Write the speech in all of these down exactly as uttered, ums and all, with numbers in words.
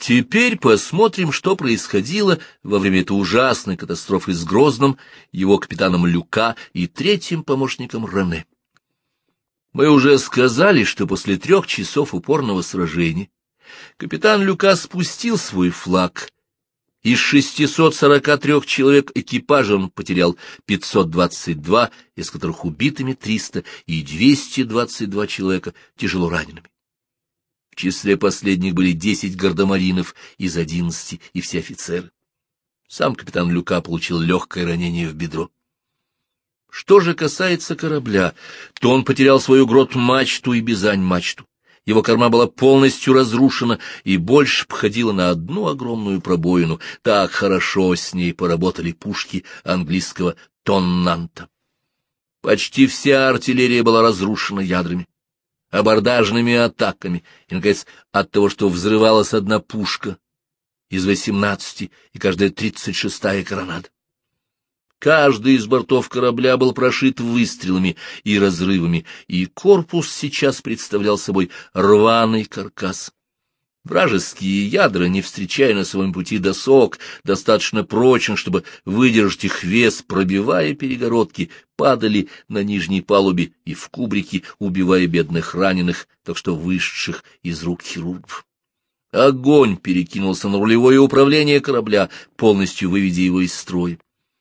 Теперь посмотрим, что происходило во время этой ужасной катастрофы с Грозным, его капитаном Люка и третьим помощником Рене. Мы уже сказали, что после трех часов упорного сражения капитан Люка спустил свой флаг. Из шестисот сорока трёх человек экипажа он потерял пятьсот двадцать два, из которых убитыми триста, и двести двадцать два человека тяжело ранеными. В числе последних были десять гардемаринов из одиннадцати и все офицеры. Сам капитан Люка получил легкое ранение в бедро. Что же касается корабля, то он потерял свою грот-мачту и бизань-мачту. Его корма была полностью разрушена и больше походила на одну огромную пробоину. Так хорошо с ней поработали пушки английского Тоннанта. Почти вся артиллерия была разрушена ядрами, абордажными атаками, и, наконец, от того, что взрывалась одна пушка из восемнадцати, и каждая тридцать шестая коронада. Каждый из бортов корабля был прошит выстрелами и разрывами, и корпус сейчас представлял собой рваный каркас. Вражеские ядра, не встречая на своем пути досок, достаточно прочен, чтобы выдержать их вес, пробивая перегородки, падали на нижней палубе и в кубрике, убивая бедных раненых, так что вышедших из рук хирургов. Огонь перекинулся на рулевое управление корабля, полностью выведя его из строя.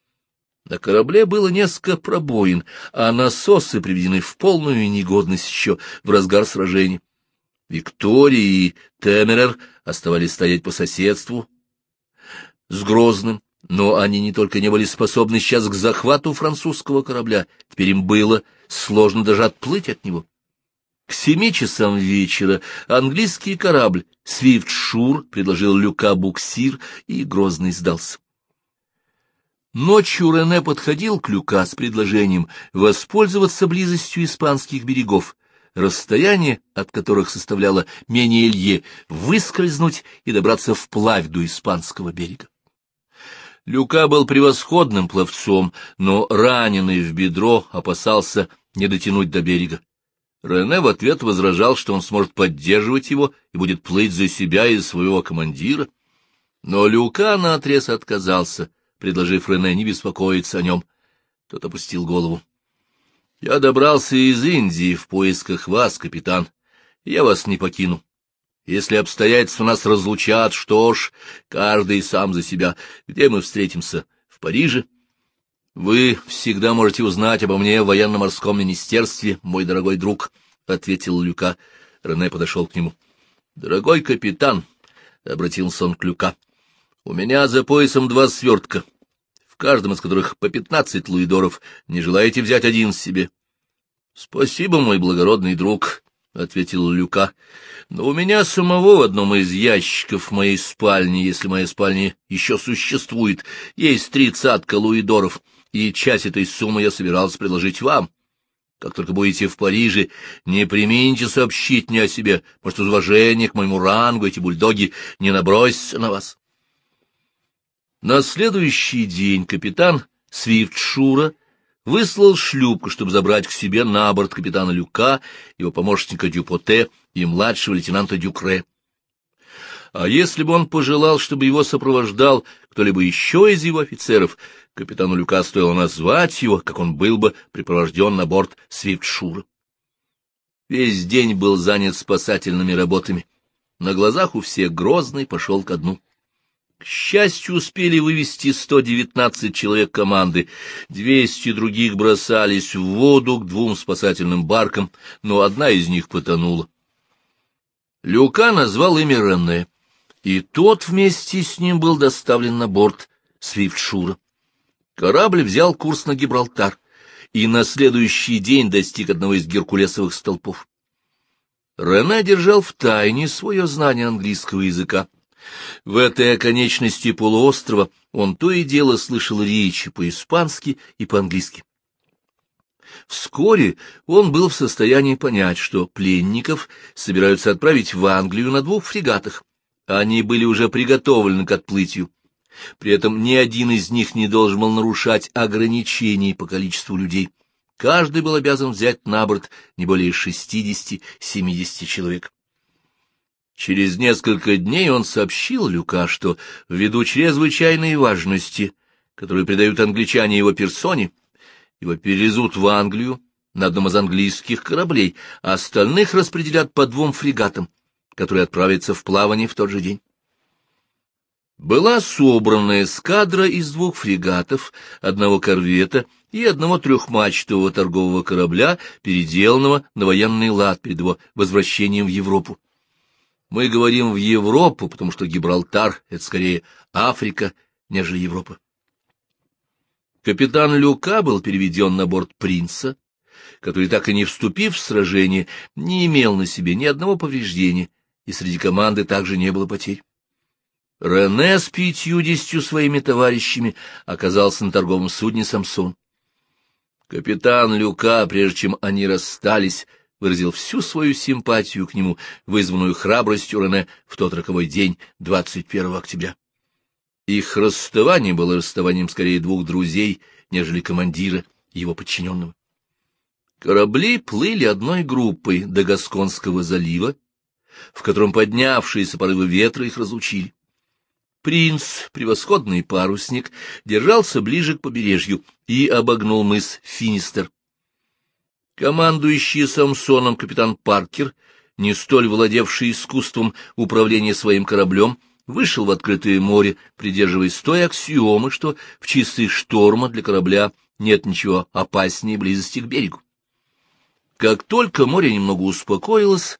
На корабле было несколько пробоин, а насосы приведены в полную негодность еще в разгар сражения. Виктория и Темерер оставались стоять по соседству с Грозным, но они не только не были способны сейчас к захвату французского корабля, теперь им было сложно даже отплыть от него. К семи часам вечера английский корабль «Свифтшур» предложил Люка буксир, и Грозный сдался. Ночью Рене подходил к Люка с предложением воспользоваться близостью испанских берегов, расстояние от которых составляло менее лье, выскользнуть и добраться вплавь до испанского берега. Люка был превосходным пловцом, но раненый в бедро опасался не дотянуть до берега. Рене в ответ возражал, что он сможет поддерживать его и будет плыть за себя и за своего командира. Но Люка наотрез отказался, предложив Рене не беспокоиться о нем. Тот опустил голову. — Я добрался из Индии в поисках вас, капитан. Я вас не покину. Если обстоятельства нас разлучат, что ж, каждый сам за себя. Где мы встретимся? В Париже? Вы всегда можете узнать обо мне в военно-морском министерстве, мой дорогой друг, — ответил Люка. Рене подошел к нему. — Дорогой капитан, — обратился он к Люка, — у меня за поясом два свертка, в каждом из которых по пятнадцать луидоров. Не желаете взять один себе? — Спасибо, мой благородный друг, — ответил Люка, — но у меня самого в одном из ящиков в моей спальне, если моя спальня еще существует, есть тридцатка луидоров, и часть этой суммы я собирался предложить вам. Как только будете в Париже, не преминьте сообщить мне о себе, может, из уважения к моему рангу эти бульдоги не набросятся на вас. На следующий день капитан Свифтшура выслал шлюпку, чтобы забрать к себе на борт капитана Люка, его помощника Дюпоте и младшего лейтенанта Дюкре. А если бы он пожелал, чтобы его сопровождал кто-либо еще из его офицеров, капитану Люка стоило назвать его, как он был бы припровожден на борт Свифтшура. Весь день был занят спасательными работами. На глазах у всех Грозный пошел ко дну. К счастью, успели вывести сто девятнадцать человек команды, двести других бросались в воду к двум спасательным баркам, но одна из них потонула. Люка назвал имя Рене, и тот вместе с ним был доставлен на борт Свифтшура. Корабль взял курс на Гибралтар и на следующий день достиг одного из геркулесовых столпов. Рене держал в тайне свое знание английского языка. В этой оконечности полуострова он то и дело слышал речи по-испански и по-английски. Вскоре он был в состоянии понять, что пленников собираются отправить в Англию на двух фрегатах. Они были уже приготовлены к отплытию. При этом ни один из них не должен был нарушать ограничений по количеству людей. Каждый был обязан взять на борт не более шестидесяти-семидесяти человек. Через несколько дней он сообщил Люка, что ввиду чрезвычайной важности, которую придают англичане его персоне, его перевезут в Англию на одном из английских кораблей, а остальных распределят по двум фрегатам, которые отправятся в плавание в тот же день. Была собрана эскадра из двух фрегатов, одного корвета и одного трехмачтового торгового корабля, переделанного на военный лад перед его возвращением в Европу. Мы говорим в Европу, потому что Гибралтар — это скорее Африка, нежели Европа. Капитан Люка был переведен на борт «Принца», который, так и не вступив в сражение, не имел на себе ни одного повреждения, и среди команды также не было потерь. Рене с пятьюдесятью своими товарищами оказался на торговом судне «Самсон». Капитан Люка, прежде чем они расстались, выразил всю свою симпатию к нему, вызванную храбростью Рене в тот роковой день, двадцать первого октября. Их расставание было расставанием скорее двух друзей, нежели командира и его подчиненного. Корабли плыли одной группой до Гасконского залива, в котором поднявшиеся порывы ветра их разлучили. Принц, превосходный парусник, держался ближе к побережью и обогнул мыс Финистер. Командующий Самсоном капитан Паркер, не столь владевший искусством управления своим кораблем, вышел в открытое море, придерживаясь той аксиомы, что в часы шторма для корабля нет ничего опаснее близости к берегу. Как только море немного успокоилось,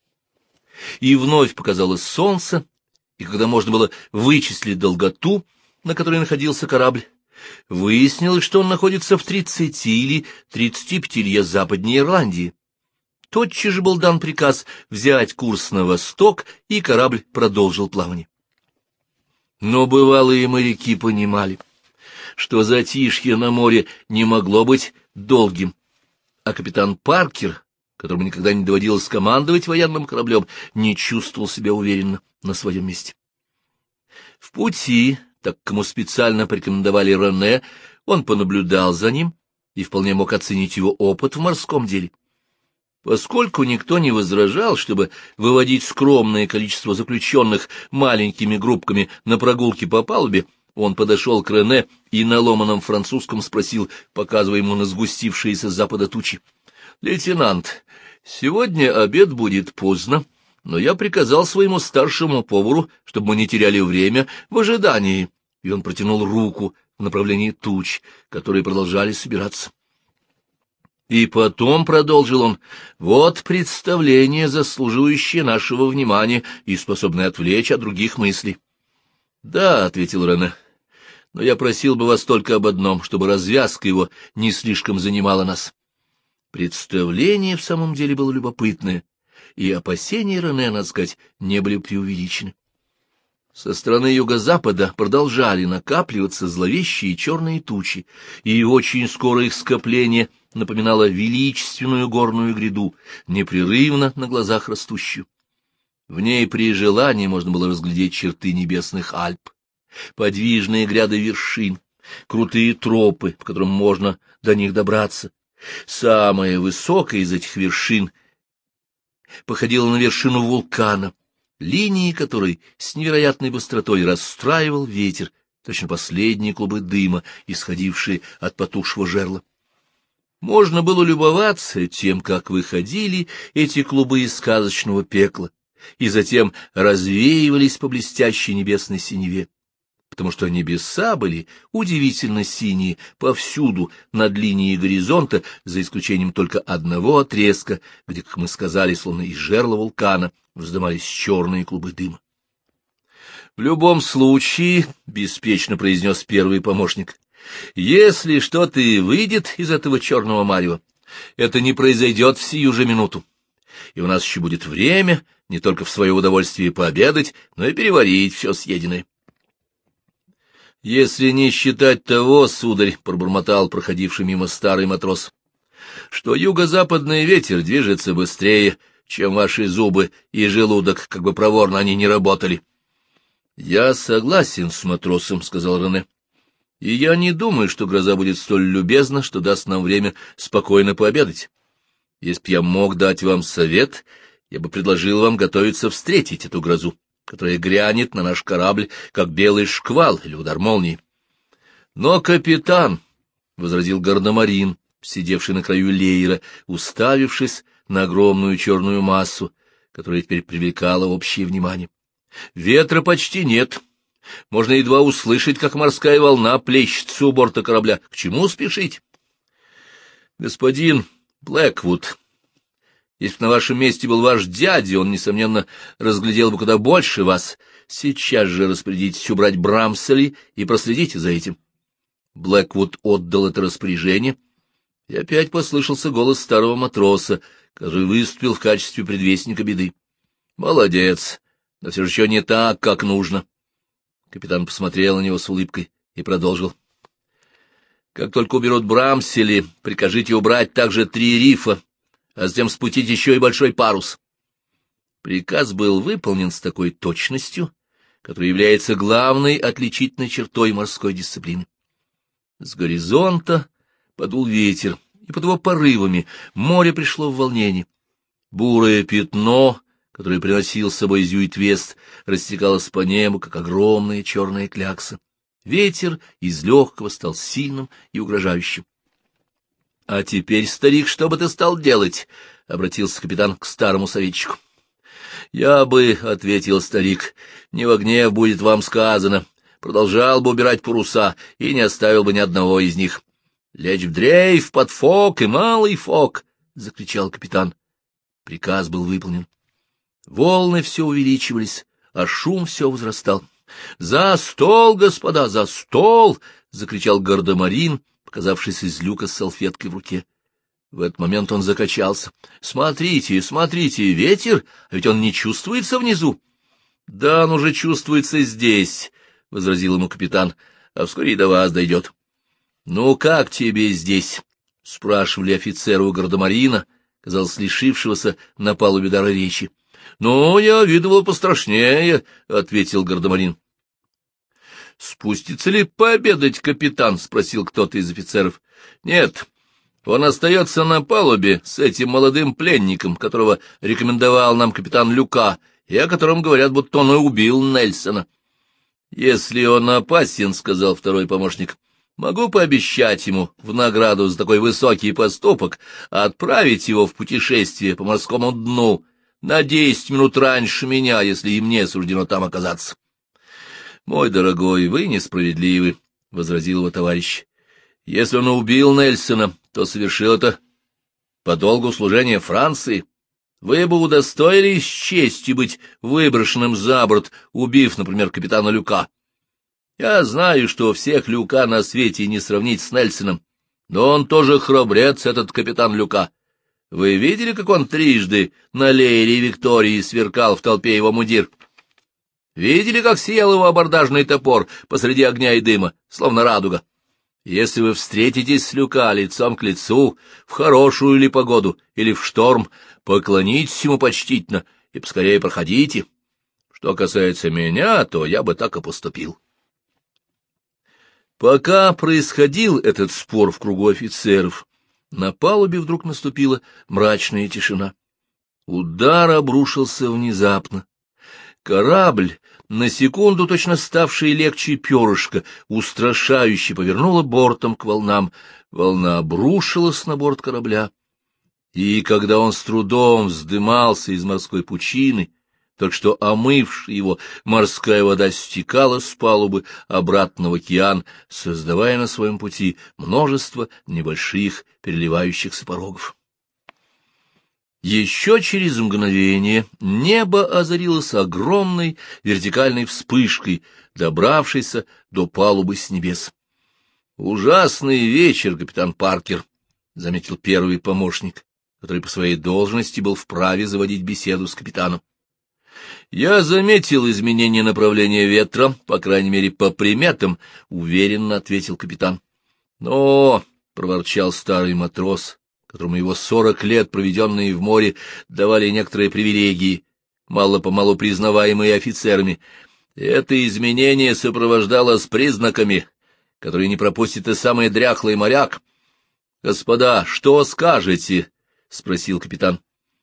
и вновь показалось солнце, и когда можно было вычислить долготу, на которой находился корабль, выяснилось, что он находится в тридцати или тридцати пяти лье западнее Ирландии. Тотчас же был дан приказ взять курс на восток, и корабль продолжил плавание. Но бывалые моряки понимали, что затишье на море не могло быть долгим, а капитан Паркер, которому никогда не доводилось командовать военным кораблем, не чувствовал себя уверенно на своем месте. В пути, так как ему специально порекомендовали Рене, он понаблюдал за ним и вполне мог оценить его опыт в морском деле. Поскольку никто не возражал, чтобы выводить скромное количество заключенных маленькими группками на прогулки по палубе, он подошел к Рене и на ломаном французском спросил, показывая ему на сгустившиеся с запада тучи: «Лейтенант, сегодня обед будет поздно, но я приказал своему старшему повару, чтобы мы не теряли время в ожидании». И он протянул руку в направлении туч, которые продолжали собираться. И потом, — продолжил он, — вот представление, заслуживающее нашего внимания и способное отвлечь от других мыслей. — Да, — ответил Рене, — но я просил бы вас только об одном, чтобы развязка его не слишком занимала нас. Представление в самом деле было любопытное, и опасения Рене, надо сказать, не были преувеличены. Со стороны юго-запада продолжали накапливаться зловещие черные тучи, и очень скоро их скопление напоминало величественную горную гряду, непрерывно на глазах растущую. В ней при желании можно было разглядеть черты небесных Альп, подвижные гряды вершин, крутые тропы, по которым можно до них добраться. Самая высокая из этих вершин походила на вершину вулкана, линии которой с невероятной быстротой расстраивал ветер, точно последние клубы дыма, исходившие от потухшего жерла. Можно было любоваться тем, как выходили эти клубы из сказочного пекла, и затем развеивались по блестящей небесной синеве, потому что небеса были удивительно синие повсюду над линией горизонта, за исключением только одного отрезка, где, как мы сказали, словно из жерла вулкана, вздымались черные клубы дыма. — В любом случае, — беспечно произнес первый помощник, — если что-то и выйдет из этого черного марева, это не произойдет в сию же минуту, и у нас еще будет время не только в свое удовольствие пообедать, но и переварить все съеденное. — Если не считать того, сударь, — пробормотал проходивший мимо старый матрос, — что юго-западный ветер движется быстрее, чем ваши зубы и желудок, как бы проворно они ни работали. — Я согласен с матросом, — сказал Рене, — и я не думаю, что гроза будет столь любезна, что даст нам время спокойно пообедать. Если б я мог дать вам совет, я бы предложил вам готовиться встретить эту грозу, которая грянет на наш корабль, как белый шквал или удар молнии. Но, капитан, — возразил гардемарин, сидевший на краю леера, уставившись на огромную черную массу, которая теперь привлекала общее внимание, — ветра почти нет. Можно едва услышать, как морская волна плещется у борта корабля. К чему спешить? Господин Блэквуд, если бы на вашем месте был ваш дядя, он, несомненно, разглядел бы куда больше вас. Сейчас же распорядитесь убрать Брамсели и проследите за этим. Блэквуд отдал это распоряжение, и опять послышался голос старого матроса, который выступил в качестве предвестника беды. Молодец, но все же еще не так, как нужно. Капитан посмотрел на него с улыбкой и продолжил. Как только уберут Брамсели, прикажите убрать также три рифа, а затем спустить еще и большой парус. Приказ был выполнен с такой точностью, которая является главной отличительной чертой морской дисциплины. С горизонта подул ветер, и под его порывами море пришло в волнение. Бурое пятно, которое приносил с собой Зюит-Вест, растекалось по небу, как огромная черная клякса. Ветер из легкого стал сильным и угрожающим. — А теперь, старик, что бы ты стал делать? — обратился капитан к старому советчику. — Я бы, — ответил старик, — не во гнев будет вам сказано, продолжал бы убирать паруса и не оставил бы ни одного из них. — Лечь в дрейф под фок и малый фок! — закричал капитан. Приказ был выполнен. Волны все увеличивались, а шум все возрастал. — За стол, господа, за стол! — закричал гардемарин, показавшись из люка с салфеткой в руке. В этот момент он закачался. — Смотрите, смотрите, ветер, а ведь он не чувствуется внизу. — Да, он уже чувствуется здесь, — возразил ему капитан, — а вскоре и до вас дойдет. — Ну, как тебе здесь? — спрашивали офицеры у гардемарина, казалось, лишившегося на палубе дара речи. — Ну, я видывал пострашнее, — ответил гардемарин. — Спустится ли пообедать капитан? — спросил кто-то из офицеров. — Нет, он остается на палубе с этим молодым пленником, которого рекомендовал нам капитан Люка, и о котором говорят, будто он и убил Нельсона. — Если он опасен, — сказал второй помощник, — могу пообещать ему в награду за такой высокий поступок отправить его в путешествие по морскому дну на десять минут раньше меня, если и мне суждено там оказаться. — Мой дорогой, вы несправедливы, — возразил его товарищ. — Если он убил Нельсона, то совершил это по долгу служения Франции. Вы бы удостоились чести быть выброшенным за борт, убив, например, капитана Люка. Я знаю, что всех Люка на свете не сравнить с Нельсоном, но он тоже храбрец, этот капитан Люка. Вы видели, как он трижды на леере Виктории сверкал в толпе его мундир? Видели, как сиял его абордажный топор посреди огня и дыма, словно радуга? Если вы встретитесь с Люка лицом к лицу, в хорошую ли погоду или в шторм, поклонитесь ему почтительно и поскорее проходите. Что касается меня, то я бы так и поступил. Пока происходил этот спор в кругу офицеров, на палубе вдруг наступила мрачная тишина. Удар обрушился внезапно. Корабль, на секунду точно ставший легче перышка, устрашающе повернула бортом к волнам. Волна обрушилась на борт корабля, и когда он с трудом вздымался из морской пучины, только что омывшая его, морская вода стекала с палубы обратно в океан, создавая на своем пути множество небольших переливающихся порогов. Еще через мгновение небо озарилось огромной вертикальной вспышкой, добравшейся до палубы с небес. — Ужасный вечер, капитан Паркер, — заметил первый помощник, который по своей должности был вправе заводить беседу с капитаном. — Я заметил изменение направления ветра, по крайней мере, по приметам, — уверенно ответил капитан. — Но, — проворчал старый матрос, которому его сорок лет, проведенные в море, давали некоторые привилегии, мало-помалу признаваемые офицерами, это изменение сопровождалось признаками, которые не пропустит и самый дряхлый моряк. — Господа, что скажете? — спросил капитан.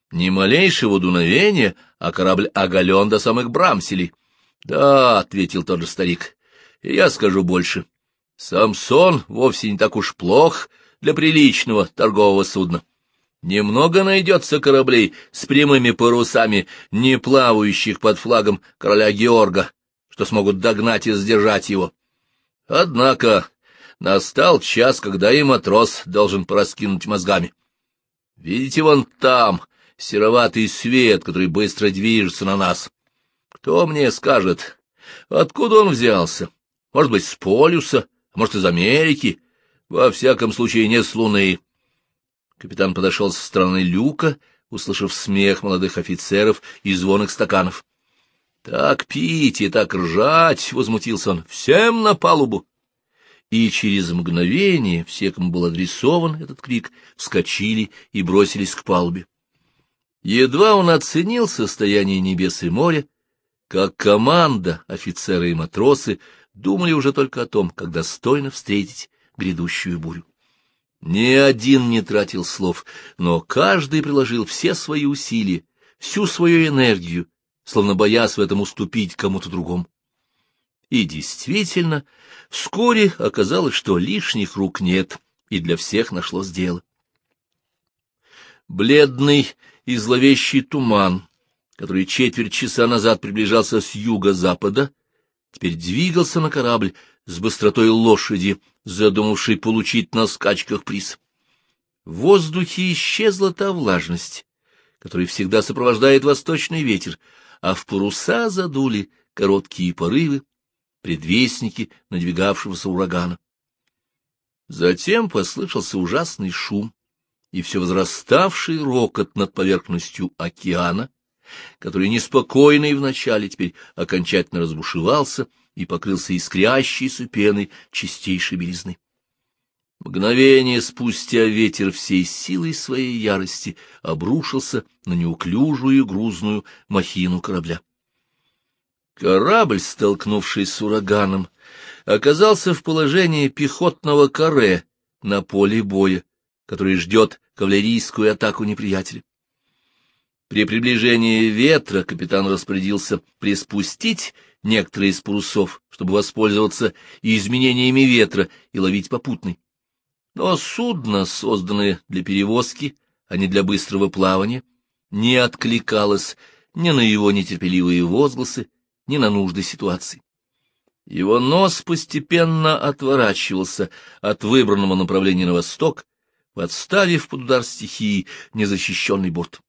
Ни малейшего дуновения, а корабль оголен до самых брамселей. — Да, — ответил тот же старик, — и я скажу больше. Самсон вовсе не так уж плох для приличного торгового судна. Немного найдется кораблей с прямыми парусами, не плавающих под флагом короля Георга, что смогут догнать и сдержать его. Однако настал час, когда и матрос должен пораскинуть мозгами. Видите, вон там сероватый свет, который быстро движется на нас. Кто мне скажет, откуда он взялся? Может быть, с полюса, а может, из Америки? Во всяком случае, не с Луны. Капитан подошел со стороны люка, услышав смех молодых офицеров и звон их стаканов. — Так пить и так ржать! — возмутился он. — Всем на палубу! И через мгновение все, кому был адресован этот крик, вскочили и бросились к палубе. Едва он оценил состояние небес и моря, как команда, офицеры и матросы думали уже только о том, как достойно встретить грядущую бурю. Ни один не тратил слов, но каждый приложил все свои усилия, всю свою энергию, словно боясь в этом уступить кому-то другому. И действительно, вскоре оказалось, что лишних рук нет, и для всех нашлось дело. Бледный и зловещий туман, который четверть часа назад приближался с юго-запада, теперь двигался на корабль с быстротой лошади, задумавшей получить на скачках приз. В воздухе исчезла та влажность, которая всегда сопровождает восточный ветер, а в паруса задули короткие порывы, предвестники надвигавшегося урагана. Затем послышался ужасный шум и все возраставший рокот над поверхностью океана, который неспокойный вначале теперь окончательно разбушевался и покрылся искрящейся пеной чистейшей белизны. Мгновение спустя ветер всей силой своей ярости обрушился на неуклюжую и грузную махину корабля. Корабль, столкнувшись с ураганом, оказался в положении пехотного каре на поле боя, который ждет кавалерийскую атаку неприятеля. При приближении ветра капитан распорядился приспустить некоторые из парусов, чтобы воспользоваться изменениями ветра и ловить попутный. Но судно, созданное для перевозки, а не для быстрого плавания, не откликалось ни на его нетерпеливые возгласы, ни на нужды ситуации. Его нос постепенно отворачивался от выбранного направления на восток, подставив под удар стихии незащищенный борт.